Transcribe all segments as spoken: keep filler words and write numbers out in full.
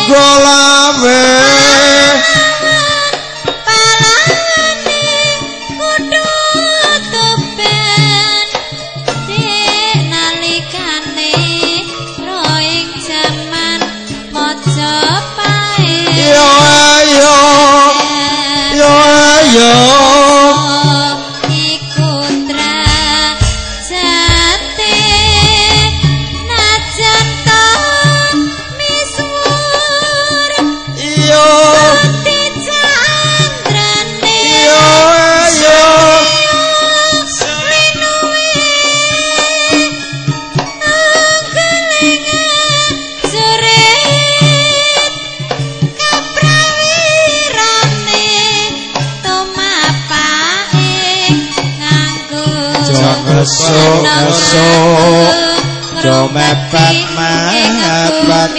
golawe ngeso do mepet mepet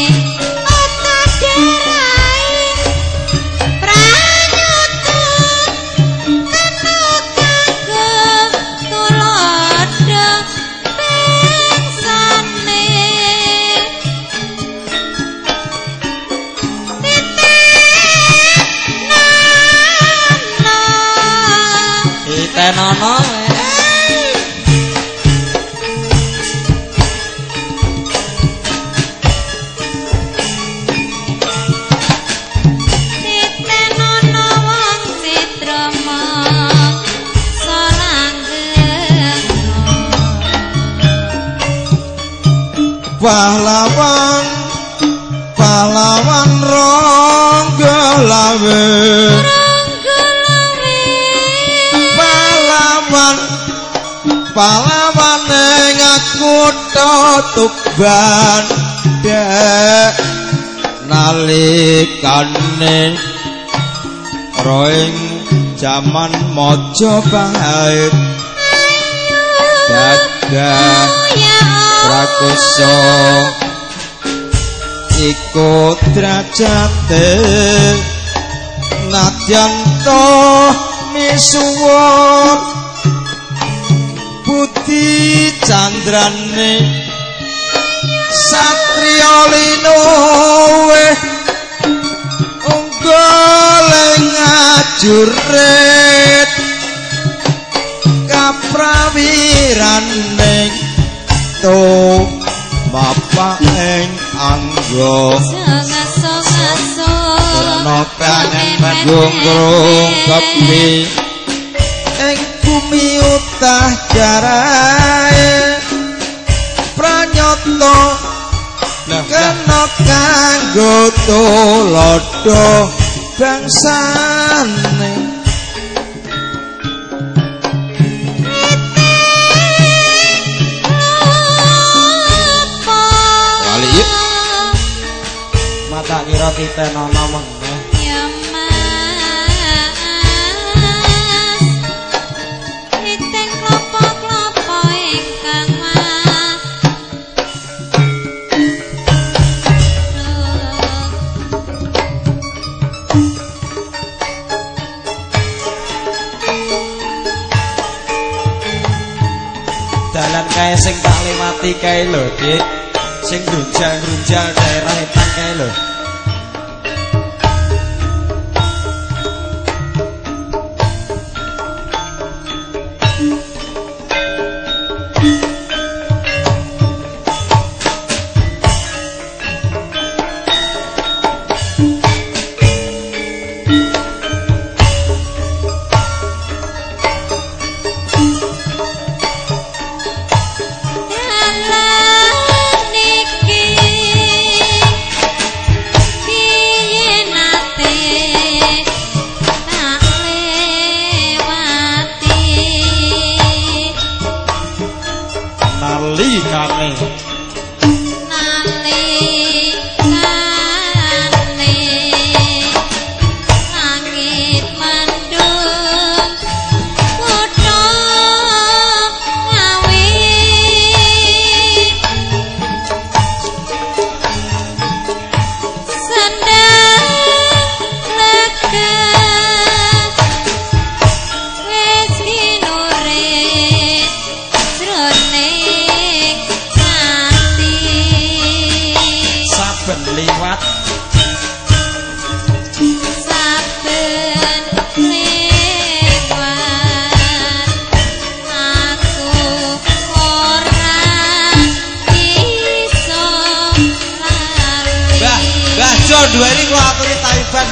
pahlawan pahlawan ronggolawe pahlawan pahlawan ing kutha Tuban dek nalikane roing jaman Majapahit dadah prakoso iku derajate nadyan to misuwur budi candrane satriya linowe unggul ngajurit kaprawirane to bapak ing anggo ngaso-ngaso ana kangen manggung kepi ing bumi utah jarae pranyata kena kanggo tulodo bangsane tak kira kita nono meneh ya mas hiteng klopo-klopo ingkang mas dalan kae sing tak liwati kae lho Dik sing grunjal-grunjal daerah etan kae lho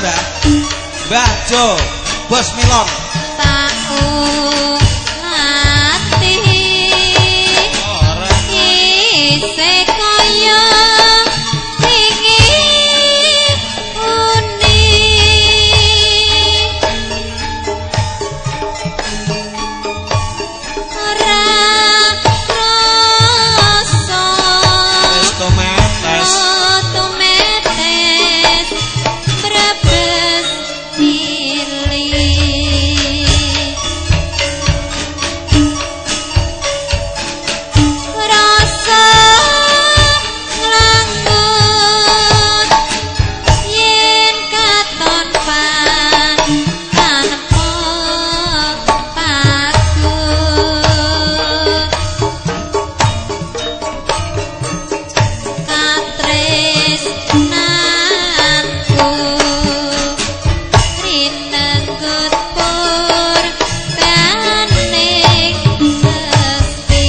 Mbah. Mbah Jo, Bos Milon. Tahu latih isih kaya wingi uni ora rasa Tomates. tomates brebes cilik rasa nglangut yen katon pan tanpa pagut katresnanku rinenggut pur baning mesti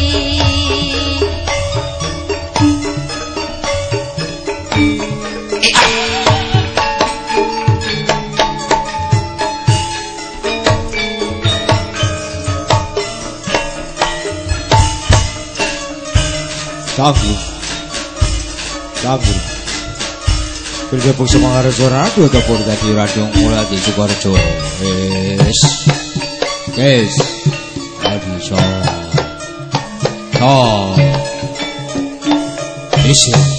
Kabur. Kabur. Bergabung sama Radio Radio Kabur tadi radio mulai di Sukoharjo. Wes. Guys. Radio show. Oh. Isi.